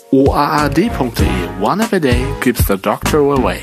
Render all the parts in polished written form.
oaad.de. One app a day keeps the doctor away.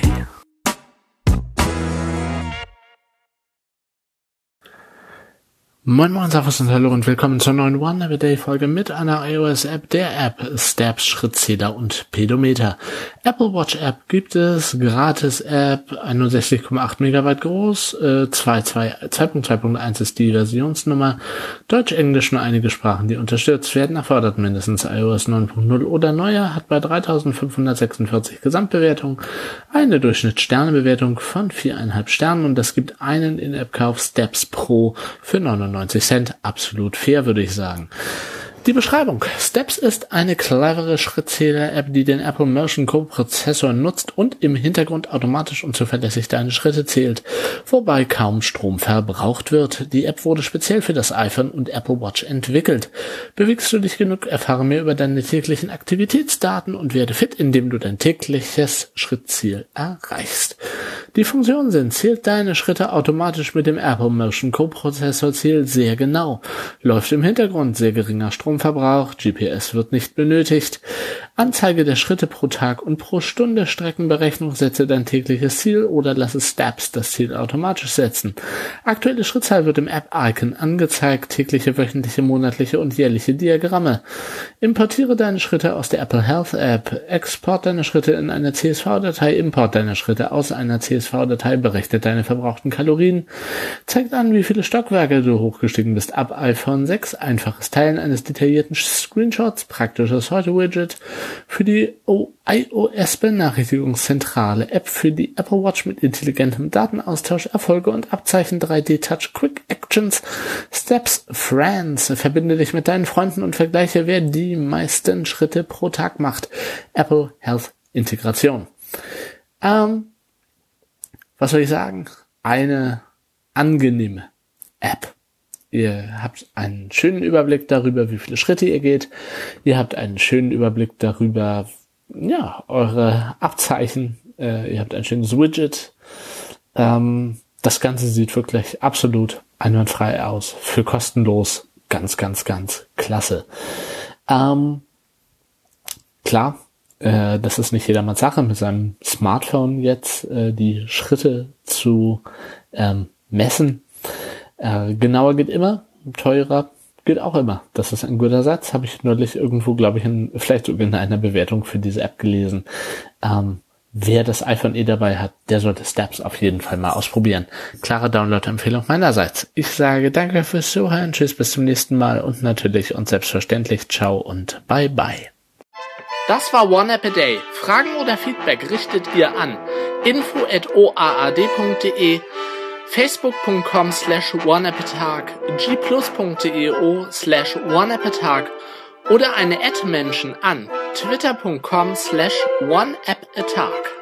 Moin Moin, Servus und Hallo und willkommen zur neuen One App a Day Folge mit einer iOS-App, der App Steps, Schrittzähler und Pedometer. Apple Watch App gibt es, gratis App, 61,8 Megabyte groß, 2.2.1 ist die Versionsnummer, Deutsch, Englisch, nur einige Sprachen, die unterstützt werden, erfordert mindestens iOS 9.0 oder neuer, hat bei 3.546 Gesamtbewertungen eine Durchschnittssternebewertung von 4,5 Sternen und es gibt einen In-App-Kauf Steps Pro für 99 Cent, absolut fair, würde ich sagen. Die Beschreibung. Steps ist eine clevere Schrittzähler-App, die den Apple Motion Co-Prozessor nutzt und im Hintergrund automatisch und zuverlässig deine Schritte zählt, wobei kaum Strom verbraucht wird. Die App wurde speziell für das iPhone und Apple Watch entwickelt. Bewegst du dich genug, erfahre mehr über deine täglichen Aktivitätsdaten und werde fit, indem du dein tägliches Schrittziel erreichst. Die Funktionen sind: zählt deine Schritte automatisch mit dem Apple Motion Co-Prozessor, zählt sehr genau, läuft im Hintergrund, sehr geringer Stromverbrauch, GPS wird nicht benötigt, Anzeige der Schritte pro Tag und pro Stunde, Streckenberechnung, setze dein tägliches Ziel oder lasse Steps das Ziel automatisch setzen. Aktuelle Schrittzahl wird im App-Icon angezeigt, tägliche, wöchentliche, monatliche und jährliche Diagramme. Importiere deine Schritte aus der Apple Health App, Export deine Schritte in eine CSV-Datei, Import deine Schritte aus einer CSV-Datei, berechnet deine verbrauchten Kalorien, zeigt an, wie viele Stockwerke du hochgestiegen bist ab iPhone 6, einfaches Teilen eines detaillierten Screenshots, praktisches Heute-Widget für die iOS-Benachrichtigungszentrale, App für die Apple Watch mit intelligentem Datenaustausch, Erfolge und Abzeichen, 3D-Touch, Quick Actions, Steps, Friends, verbinde dich mit deinen Freunden und vergleiche, wer die meisten Schritte pro Tag macht, Apple Health Integration. Was soll ich sagen? Eine angenehme App. Ihr habt einen schönen Überblick darüber, wie viele Schritte ihr geht. Ihr habt einen schönen Überblick darüber, ja, eure Abzeichen. Ihr habt ein schönes Widget. Das Ganze sieht wirklich absolut einwandfrei aus. Für kostenlos. Ganz, ganz, ganz klasse. Klar, das ist nicht jedermanns Sache, mit seinem Smartphone jetzt die Schritte zu messen. Genauer geht immer, teurer geht auch immer. Das ist ein guter Satz, habe ich neulich irgendwo, glaube ich, vielleicht sogar in einer Bewertung für diese App gelesen. Wer das iPhone dabei hat, der sollte Steps auf jeden Fall mal ausprobieren. Klare Download-Empfehlung meinerseits. Ich sage danke fürs Zuhören, tschüss, bis zum nächsten Mal und natürlich und selbstverständlich ciao und bye bye. Das war One App a Day. Fragen oder Feedback richtet ihr an info@oaad.de, facebook.com/oneappatag, gplus.io/oneappatag oder eine @Menschen an twitter.com/oneappatag.